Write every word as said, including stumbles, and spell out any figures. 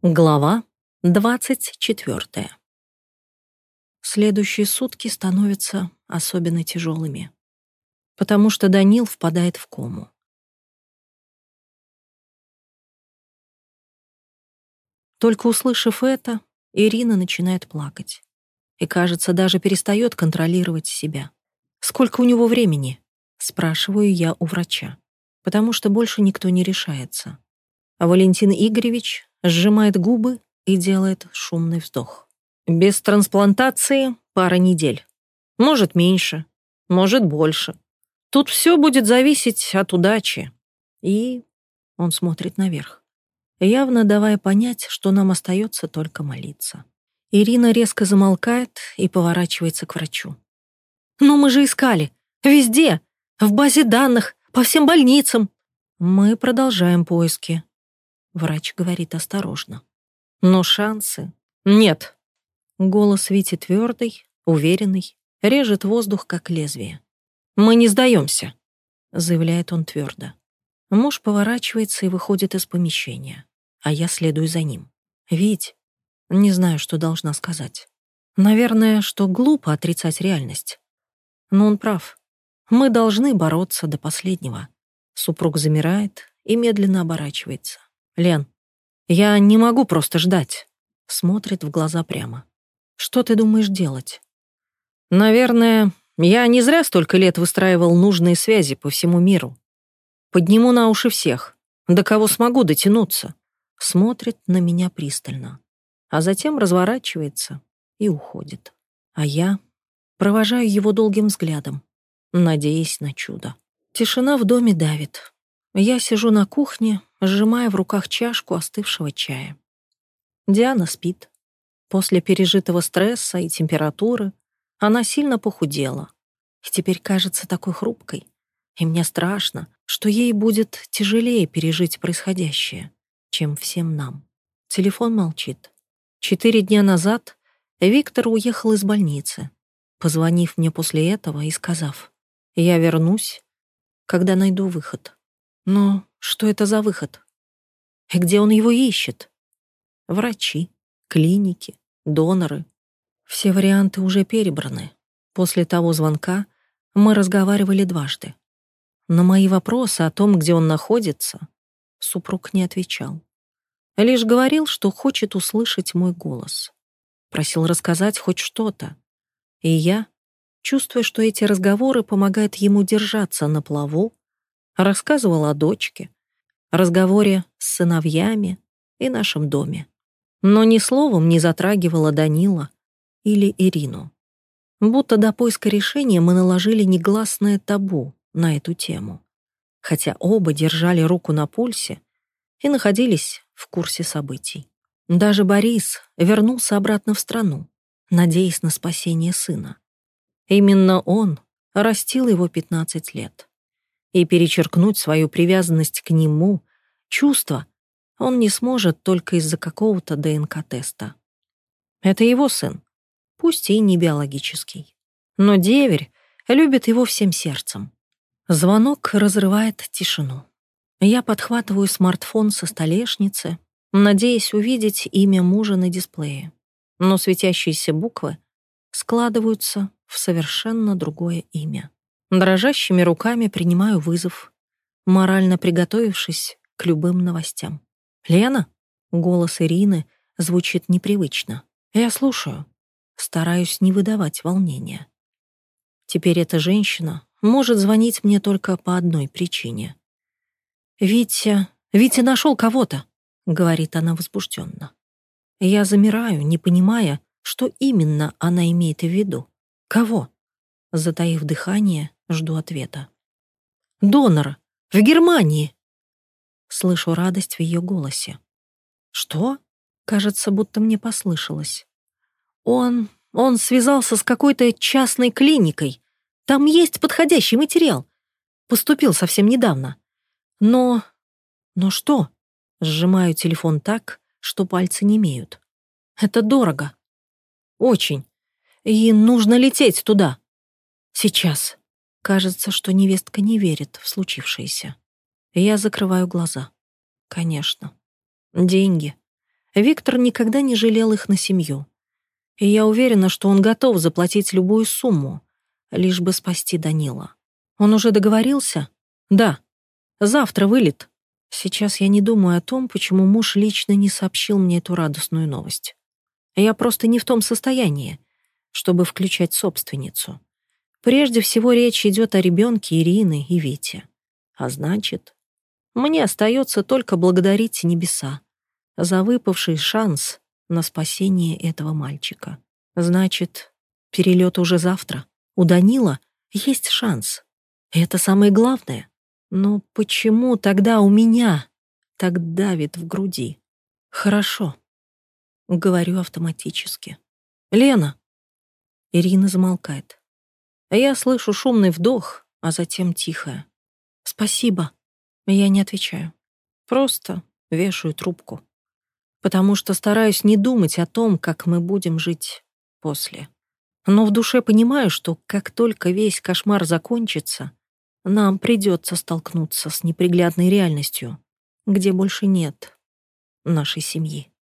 Глава двадцать четвёртая. Следующие сутки становятся особенно тяжелыми, потому что Данил впадает в кому. Только услышав это, Ирина начинает плакать и, кажется, даже перестает контролировать себя. «Сколько у него времени?» — спрашиваю я у врача, потому что больше никто не решается. А Валентин Игоревич сжимает губы и делает шумный вздох. Без трансплантации пара недель. Может, меньше, может, больше. Тут все будет зависеть от удачи. И он смотрит наверх, явно давая понять, что нам остается только молиться. Ирина резко замолкает и поворачивается к врачу. «Ну мы же искали. Везде. В базе данных, по всем больницам». «Мы продолжаем поиски», — врач говорит осторожно. «Но шансы нет». Голос Вити твердый, уверенный, режет воздух, как лезвие. «Мы не сдаемся», — заявляет он твердо. Муж поворачивается и выходит из помещения, а я следую за ним. «Вить, не знаю, что должна сказать. Наверное, что глупо отрицать реальность. Но он прав. Мы должны бороться до последнего». Супруг замирает и медленно оборачивается. «Лен, я не могу просто ждать», — смотрит в глаза прямо. «Что ты думаешь делать?» «Наверное, я не зря столько лет выстраивал нужные связи по всему миру. Подниму на уши всех, до кого смогу дотянуться». Смотрит на меня пристально, а затем разворачивается и уходит. А я провожаю его долгим взглядом, надеясь на чудо. Тишина в доме давит. Я сижу на кухне, сжимая в руках чашку остывшего чая. Диана спит. После пережитого стресса и температуры она сильно похудела и теперь кажется такой хрупкой. И мне страшно, что ей будет тяжелее пережить происходящее, чем всем нам. Телефон молчит. Четыре дня назад Виктор уехал из больницы, позвонив мне после этого и сказав: «Я вернусь, когда найду выход». Но что это за выход? И где он его ищет? Врачи, клиники, доноры. Все варианты уже перебраны. После того звонка мы разговаривали дважды. На мои вопросы о том, где он находится, супруг не отвечал. Лишь говорил, что хочет услышать мой голос. Просил рассказать хоть что-то. И я, чувствуя, что эти разговоры помогают ему держаться на плаву, рассказывал о дочке, разговоре с сыновьями и нашем доме. Но ни словом не затрагивала Данила или Ирину. Будто до поиска решения мы наложили негласное табу на эту тему, хотя оба держали руку на пульсе и находились в курсе событий. Даже Борис вернулся обратно в страну, надеясь на спасение сына. Именно он растил его пятнадцать лет. И перечеркнуть свою привязанность к нему, чувства, он не сможет только из-за какого-то ДНК-теста. Это его сын, пусть и не биологический. Но деверь любит его всем сердцем. Звонок разрывает тишину. Я подхватываю смартфон со столешницы, надеясь увидеть имя мужа на дисплее. Но светящиеся буквы складываются в совершенно другое имя. Дрожащими руками принимаю вызов, морально приготовившись к любым новостям. «Лена?» — голос Ирины звучит непривычно. Я слушаю, стараюсь не выдавать волнения. Теперь эта женщина может звонить мне только по одной причине. «Витя... Витя нашел кого-то», — говорит она возбужденно. Я замираю, не понимая, что именно она имеет в виду. «Кого?» Затаив дыхание, жду ответа. «Донора! В Германии!» Слышу радость в ее голосе. «Что?» Кажется, будто мне послышалось. «Он... он связался с какой-то частной клиникой. Там есть подходящий материал. Поступил совсем недавно. Но... но что?» Сжимаю телефон так, что пальцы немеют. «Это дорого. Очень. И нужно лететь туда. Сейчас». Кажется, что невестка не верит в случившееся. Я закрываю глаза. Конечно. Деньги. Виктор никогда не жалел их на семью. И я уверена, что он готов заплатить любую сумму, лишь бы спасти Данила. Он уже договорился? Да. Завтра вылет. Сейчас я не думаю о том, почему муж лично не сообщил мне эту радостную новость. Я просто не в том состоянии, чтобы включать собственницу. Прежде всего речь идет о ребенке Ирины и Вите. А значит, мне остается только благодарить небеса за выпавший шанс на спасение этого мальчика. Значит, перелет уже завтра. У Данила есть шанс. И это самое главное. Но почему тогда у меня так давит в груди? Хорошо. Говорю автоматически. Лена. Ирина замолкает. Я слышу шумный вдох, а затем тихое. Спасибо. Я не отвечаю. Просто вешаю трубку. Потому что стараюсь не думать о том, как мы будем жить после. Но в душе понимаю, что как только весь кошмар закончится, нам придется столкнуться с неприглядной реальностью, где больше нет нашей семьи.